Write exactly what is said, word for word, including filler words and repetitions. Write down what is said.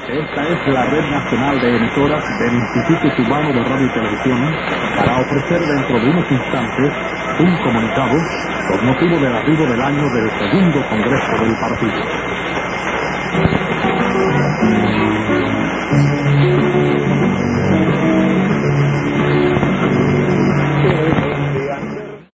Esta es la red nacional de emisoras del Instituto Cubano de Radio y Televisión para ofrecer dentro de unos instantes un comunicado con motivo del arribo del año del segundo Congreso del Partido.